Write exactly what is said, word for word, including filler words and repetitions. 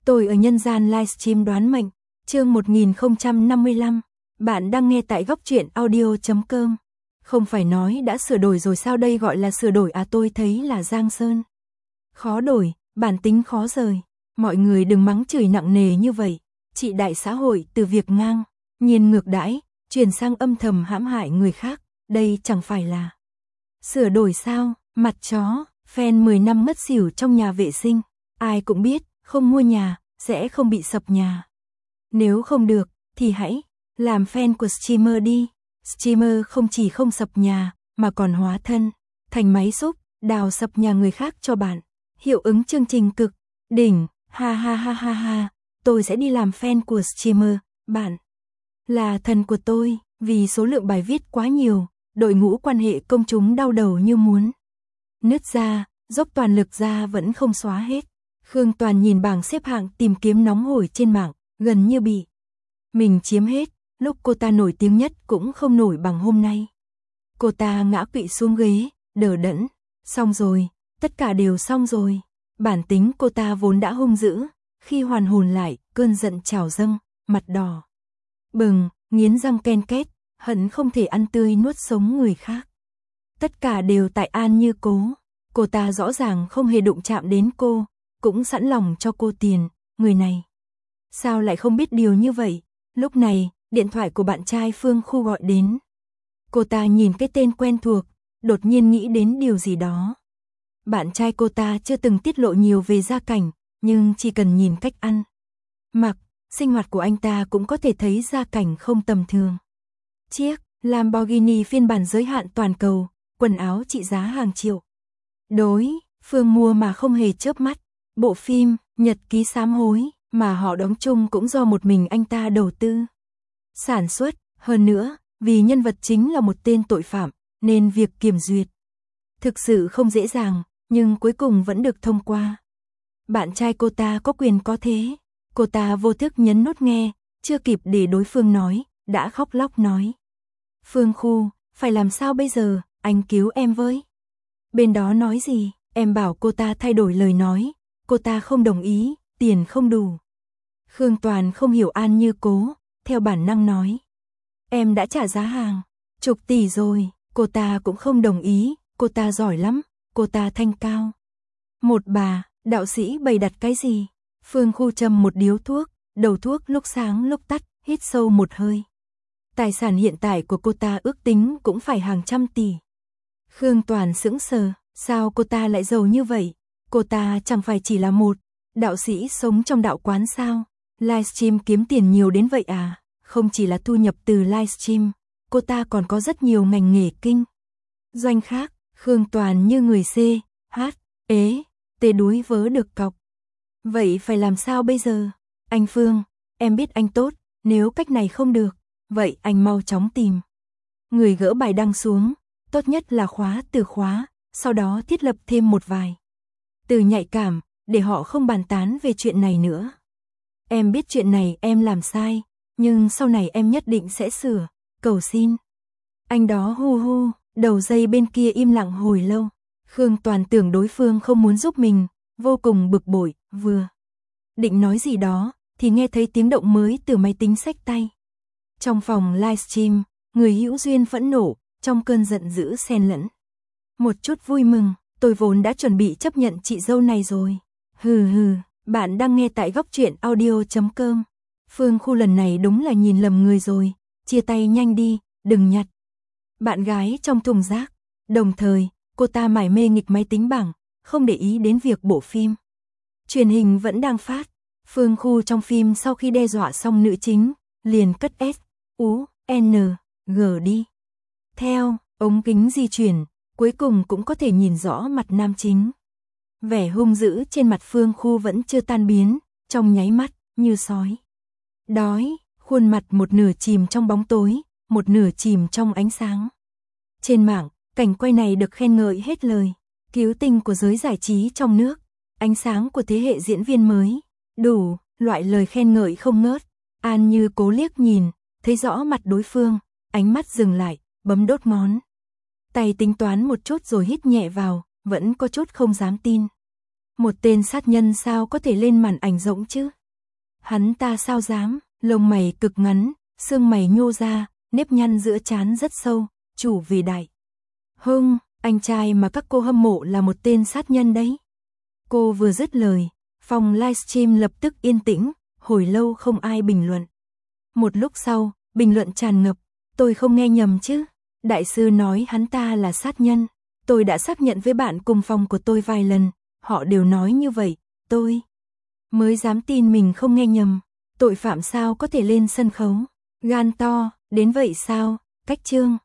Tôi ở nhân gian livestream đoán mệnh, chương một nghìn không trăm năm mươi lăm. Bạn đang nghe tại góc truyện audio chấm com. Không phải nói đã sửa đổi rồi sao, đây gọi là sửa đổi à? Tôi thấy là giang sơn khó đổi, bản tính khó rời. Mọi người đừng mắng chửi nặng nề như vậy. Trị đại xã hội từ việc ngang nhiên ngược đãi chuyển sang âm thầm hãm hại người khác, đây chẳng phải là sửa đổi sao? Mặt chó, fan mười năm mất xỉu trong nhà vệ sinh. Ai cũng biết, không mua nhà sẽ không bị sập nhà. Nếu không được thì hãy làm fan của streamer đi. Streamer không chỉ không sập nhà mà còn hóa thân thành máy xúc đào sập nhà người khác cho bạn. Hiệu ứng chương trình cực đỉnh, ha ha ha ha ha. Tôi sẽ đi làm fan của streamer, bạn là thần của tôi. Vì số lượng bài viết quá nhiều, đội ngũ quan hệ công chúng đau đầu như muốn nứt ra, dốc toàn lực ra vẫn không xóa hết. Khương Toàn nhìn bảng xếp hạng tìm kiếm nóng hổi trên mạng, gần như bị mình chiếm hết. Lúc cô ta nổi tiếng nhất cũng không nổi bằng hôm nay. Cô ta ngã quỵ xuống ghế, đờ đẫn. Xong rồi, tất cả đều xong rồi. Bản tính cô ta vốn đã hung dữ, khi hoàn hồn lại, cơn giận trào dâng, mặt đỏ bừng, nghiến răng ken két, hận không thể ăn tươi nuốt sống người khác. Tất cả đều tại An Như Cố. Cô ta rõ ràng không hề đụng chạm đến cô, cũng sẵn lòng cho cô tiền. Người này sao lại không biết điều như vậy? Lúc này, điện thoại của bạn trai Phương Khu gọi đến. Cô ta nhìn cái tên quen thuộc, đột nhiên nghĩ đến điều gì đó. Bạn trai cô ta chưa từng tiết lộ nhiều về gia cảnh, nhưng chỉ cần nhìn cách ăn mặc, sinh hoạt của anh ta cũng có thể thấy gia cảnh không tầm thường. Chiếc Lamborghini phiên bản giới hạn toàn cầu, quần áo trị giá hàng triệu. Đối phương mua mà không hề chớp mắt. Bộ phim Nhật ký sám hối mà họ đóng chung cũng do một mình anh ta đầu tư sản xuất. Hơn nữa, vì nhân vật chính là một tên tội phạm, nên việc kiểm duyệt thực sự không dễ dàng, nhưng cuối cùng vẫn được thông qua. Bạn trai cô ta có quyền có thế. Cô ta vô thức nhấn nút nghe, chưa kịp để đối phương nói, đã khóc lóc nói. Phương Khu, phải làm sao bây giờ, anh cứu em với. Bên đó nói gì, em bảo cô ta thay đổi lời nói, cô ta không đồng ý, tiền không đủ. Khương Toàn không hiểu An Như Cố, theo bản năng nói. Em đã trả giá hàng, chục tỷ rồi, cô ta cũng không đồng ý, cô ta giỏi lắm, cô ta thanh cao. Một bà, đạo sĩ bày đặt cái gì? Phương Khu châm một điếu thuốc, đầu thuốc lúc sáng lúc tắt, hít sâu một hơi. Tài sản hiện tại của cô ta ước tính cũng phải hàng trăm tỷ. Khương Toàn sững sờ, sao cô ta lại giàu như vậy? Cô ta chẳng phải chỉ là một đạo sĩ sống trong đạo quán sao? Livestream kiếm tiền nhiều đến vậy à? Không chỉ là thu nhập từ livestream, cô ta còn có rất nhiều ngành nghề kinh doanh khác. Khương Toàn như người C, H, ế, tê đuối vớ được cọc. Vậy phải làm sao bây giờ? Anh Phương, em biết anh tốt, nếu cách này không được, vậy anh mau chóng tìm người gỡ bài đăng xuống, tốt nhất là khóa từ khóa, sau đó thiết lập thêm một vài từ nhạy cảm, để họ không bàn tán về chuyện này nữa. Em biết chuyện này em làm sai, nhưng sau này em nhất định sẽ sửa, cầu xin. Anh đó hu hu, đầu dây bên kia im lặng hồi lâu. Khương Toàn tưởng đối phương không muốn giúp mình, vô cùng bực bội, vừa định nói gì đó, thì nghe thấy tiếng động mới từ máy tính xách tay. Trong phòng livestream, người hữu duyên phẫn nộ, trong cơn giận dữ xen lẫn một chút vui mừng. Tôi vốn đã chuẩn bị chấp nhận chị dâu này rồi. Hừ hừ, bạn đang nghe tại góc truyện audio chấm com. Phương Khu lần này đúng là nhìn lầm người rồi, chia tay nhanh đi, đừng nhặt bạn gái trong thùng rác. Đồng thời, cô ta mải mê nghịch máy tính bảng, không để ý đến việc bộ phim truyền hình vẫn đang phát. Phương Khu trong phim sau khi đe dọa xong nữ chính, liền cất S, U, N, G đi. Theo ống kính di chuyển, cuối cùng cũng có thể nhìn rõ mặt nam chính. Vẻ hung dữ trên mặt Phương Khu vẫn chưa tan biến, trong nháy mắt, như sói đói, khuôn mặt một nửa chìm trong bóng tối, một nửa chìm trong ánh sáng. Trên mạng, cảnh quay này được khen ngợi hết lời. Cứu tinh của giới giải trí trong nước, ánh sáng của thế hệ diễn viên mới, đủ loại lời khen ngợi không ngớt. An Như Cố liếc nhìn, thấy rõ mặt đối phương, ánh mắt dừng lại, bấm đốt ngón tay tính toán một chút rồi hít nhẹ vào, vẫn có chút không dám tin. Một tên sát nhân sao có thể lên màn ảnh rộng chứ? Hắn ta sao dám, lông mày cực ngắn, xương mày nhô ra, nếp nhăn giữa trán rất sâu, chủ vì đại. Hưng, anh trai mà các cô hâm mộ là một tên sát nhân đấy. Cô vừa dứt lời, phòng livestream lập tức yên tĩnh, hồi lâu không ai bình luận. Một lúc sau, bình luận tràn ngập, tôi không nghe nhầm chứ? Đại sư nói hắn ta là sát nhân. Tôi đã xác nhận với bạn cùng phòng của tôi vài lần, họ đều nói như vậy, tôi mới dám tin mình không nghe nhầm. Tội phạm sao có thể lên sân khấu? Gan to, đến vậy sao? Cách chương